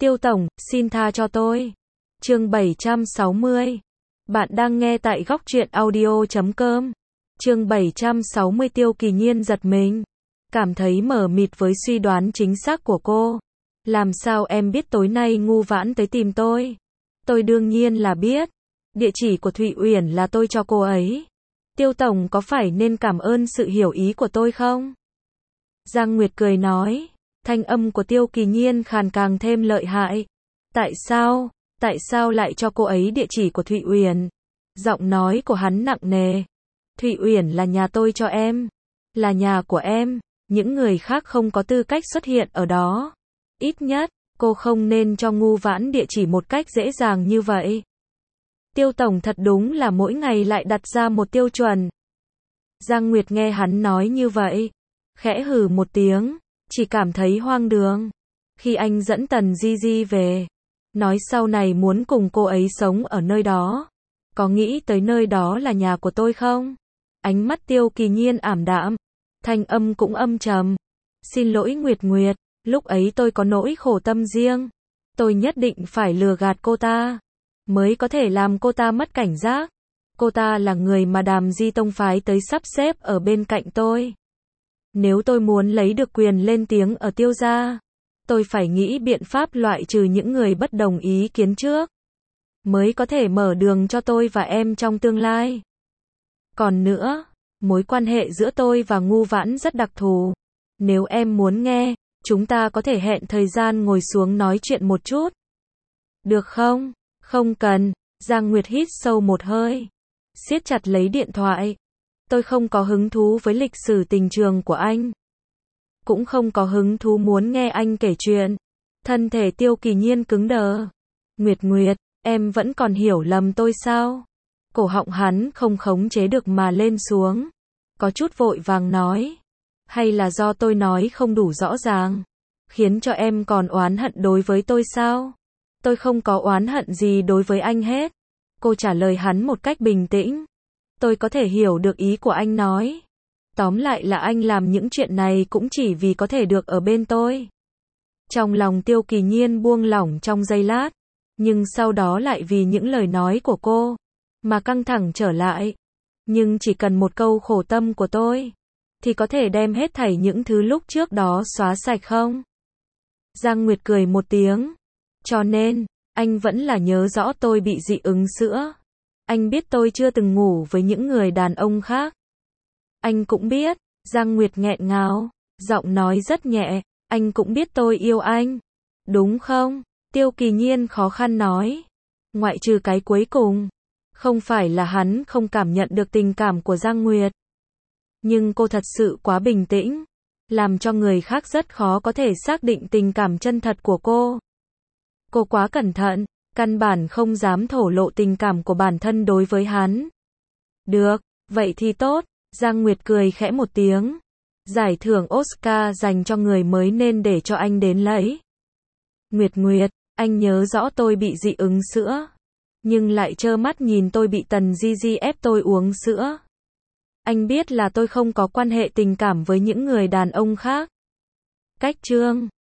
Tiêu tổng, xin tha cho tôi. Chương 760. Bạn đang nghe tại góc truyện audio.com. Chương 760. Tiêu Kỳ Nhiên giật mình, cảm thấy mờ mịt với suy đoán chính xác của cô. Làm sao em biết tối nay Ngu Vãn tới tìm tôi? Tôi đương nhiên là biết. Địa chỉ của Thụy Uyển là tôi cho cô ấy. Tiêu tổng có phải nên cảm ơn sự hiểu ý của tôi không? Giang Nguyệt cười nói. Thanh âm của Tiêu Kỳ Nhiên khàn càng thêm lợi hại. Tại sao? Tại sao lại cho cô ấy địa chỉ của Thụy Uyển? Giọng nói của hắn nặng nề. Thụy Uyển là nhà tôi cho em. Là nhà của em. Những người khác không có tư cách xuất hiện ở đó. Ít nhất, cô không nên cho Ngu Vãn địa chỉ một cách dễ dàng như vậy. Tiêu tổng thật đúng là mỗi ngày lại đặt ra một tiêu chuẩn. Giang Nguyệt nghe hắn nói như vậy, khẽ hừ một tiếng, chỉ cảm thấy hoang đường. Khi anh dẫn Tần Di Di về, nói sau này muốn cùng cô ấy sống ở nơi đó, có nghĩ tới nơi đó là nhà của tôi không? Ánh mắt Tiêu Kỳ Nhiên ảm đạm, thanh âm cũng âm trầm. Xin lỗi Nguyệt Nguyệt, lúc ấy tôi có nỗi khổ tâm riêng. Tôi nhất định phải lừa gạt cô ta, mới có thể làm cô ta mất cảnh giác. Cô ta là người mà Đàm Di Tông phái tới sắp xếp ở bên cạnh tôi. Nếu tôi muốn lấy được quyền lên tiếng ở Tiêu gia, tôi phải nghĩ biện pháp loại trừ những người bất đồng ý kiến trước, mới có thể mở đường cho tôi và em trong tương lai. Còn nữa, mối quan hệ giữa tôi và Ngu Vãn rất đặc thù. Nếu em muốn nghe, chúng ta có thể hẹn thời gian ngồi xuống nói chuyện một chút. Được không? Không cần. Giang Nguyệt hít sâu một hơi, siết chặt lấy điện thoại. Tôi không có hứng thú với lịch sử tình trường của anh. Cũng không có hứng thú muốn nghe anh kể chuyện. Thân thể Tiêu Kỳ Nhiên cứng đờ. Nguyệt Nguyệt, em vẫn còn hiểu lầm tôi sao? Cổ họng hắn không khống chế được mà lên xuống. Có chút vội vàng nói. Hay là do tôi nói không đủ rõ ràng, khiến cho em còn oán hận đối với tôi sao? Tôi không có oán hận gì đối với anh hết. Cô trả lời hắn một cách bình tĩnh. Tôi có thể hiểu được ý của anh nói. Tóm lại là anh làm những chuyện này cũng chỉ vì có thể được ở bên tôi. Trong lòng Tiêu Kỳ Nhiên buông lỏng trong giây lát, nhưng sau đó lại vì những lời nói của cô mà căng thẳng trở lại. Nhưng chỉ cần một câu khổ tâm của tôi, thì có thể đem hết thảy những thứ lúc trước đó xóa sạch không? Giang Nguyệt cười một tiếng. Cho nên, anh vẫn là nhớ rõ tôi bị dị ứng sữa. Anh biết tôi chưa từng ngủ với những người đàn ông khác. Anh cũng biết. Giang Nguyệt nghẹn ngào, giọng nói rất nhẹ. Anh cũng biết tôi yêu anh, đúng không? Tiêu Kỳ Nhiên khó khăn nói. Ngoại trừ cái cuối cùng. Không phải là hắn không cảm nhận được tình cảm của Giang Nguyệt. Nhưng cô thật sự quá bình tĩnh, làm cho người khác rất khó có thể xác định tình cảm chân thật của cô. Cô quá cẩn thận, căn bản không dám thổ lộ tình cảm của bản thân đối với hắn. Được, vậy thì tốt. Giang Nguyệt cười khẽ một tiếng. Giải thưởng Oscar dành cho người mới nên để cho anh đến lấy. Nguyệt Nguyệt, anh nhớ rõ tôi bị dị ứng sữa, nhưng lại trơ mắt nhìn tôi bị Tần Di Di ép tôi uống sữa. Anh biết là tôi không có quan hệ tình cảm với những người đàn ông khác. Cách chương